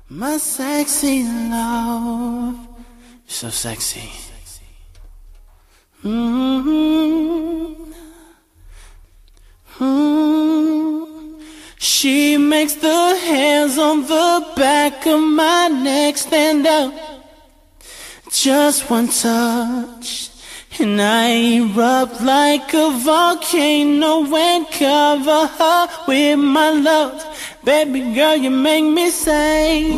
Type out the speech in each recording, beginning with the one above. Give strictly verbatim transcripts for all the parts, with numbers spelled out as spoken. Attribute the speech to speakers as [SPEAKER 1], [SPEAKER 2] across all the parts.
[SPEAKER 1] My sexy love, so sexy. Mm-hmm. Mm-hmm. She makes the hairs on the back of my neck stand up. Just one touch, and I erupt like a volcano and cover her with my love. Baby girl, you make me say,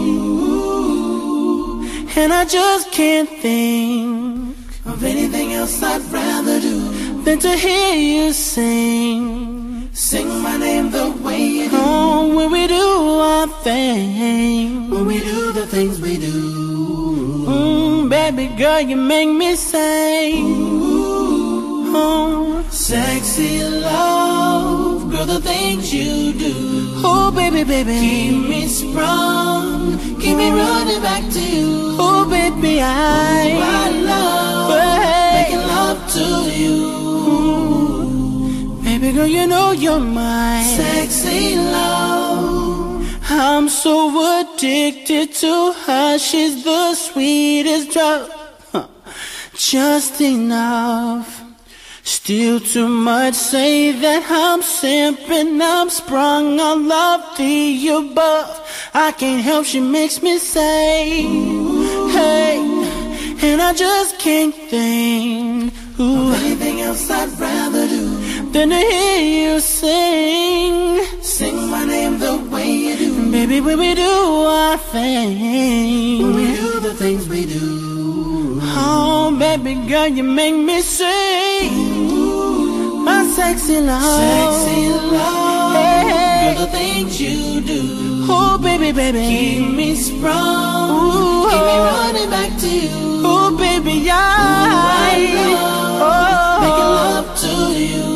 [SPEAKER 1] ooh, and I just can't think of anything else I'd rather do than to hear you sing. Sing my name the way you do. Oh, when we do our thing, when we do the things we do. Mm, baby girl, you make me say, ooh, oh, sexy love, girl, the things you do. Oh, baby, baby, keep me sprung, keep me running back to you. Oh, baby, I, ooh, I love, hey, making love to you. Baby girl, you know you're my sexy love. I'm so addicted to her. She's the sweetest drug, huh. Just enough, still too much. Say that I'm simping, I'm sprung on love the above. I can't help, she makes me say, ooh, hey, and I just can't think, ooh, of anything else I'd rather do than to hear you sing. Sing my name the way you do. Baby, when we do our thing, when we do the things we do. Oh, baby girl, you make me sing. Ooh, my sexy love, sexy love, hey, girl, the things you do. Oh, baby, baby, keep me sprung, ooh, keep me running back to you. Oh, baby, I, ooh, I love, oh, making love to you.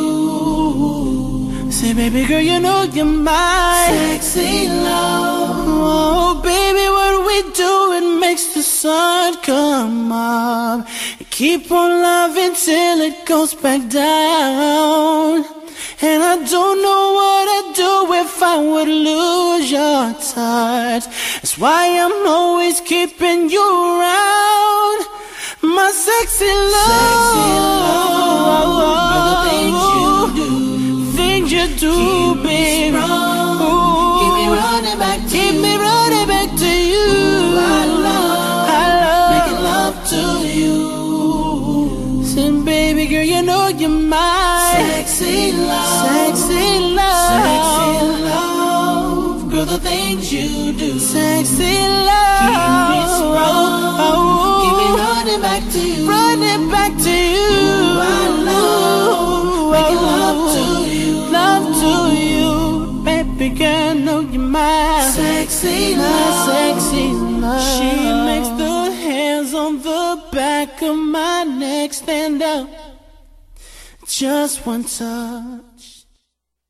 [SPEAKER 1] Say, baby girl, you know you're my sexy love. Oh, baby, what we do, it makes the sun come up. You keep on loving till it goes back down. And I don't know what I'd do if I would lose your touch. That's why I'm always keeping you around. My sexy love, sexy love, all the things you do, things you do, keep baby. Me strong, ooh, keep me running back to keep you. me running back to you. Ooh, I love, I love making love to you. Say, baby girl, you know you're my sexy love, sexy love, sexy love, girl, the things you do, sexy love, keep me strong, oh, keep me running back to you, running back to you. Ooh, I love making love to you, love to you. Baby girl, know you're my sexy love, sexy love. She makes the hairs on the back of my neck stand up. Just one touch,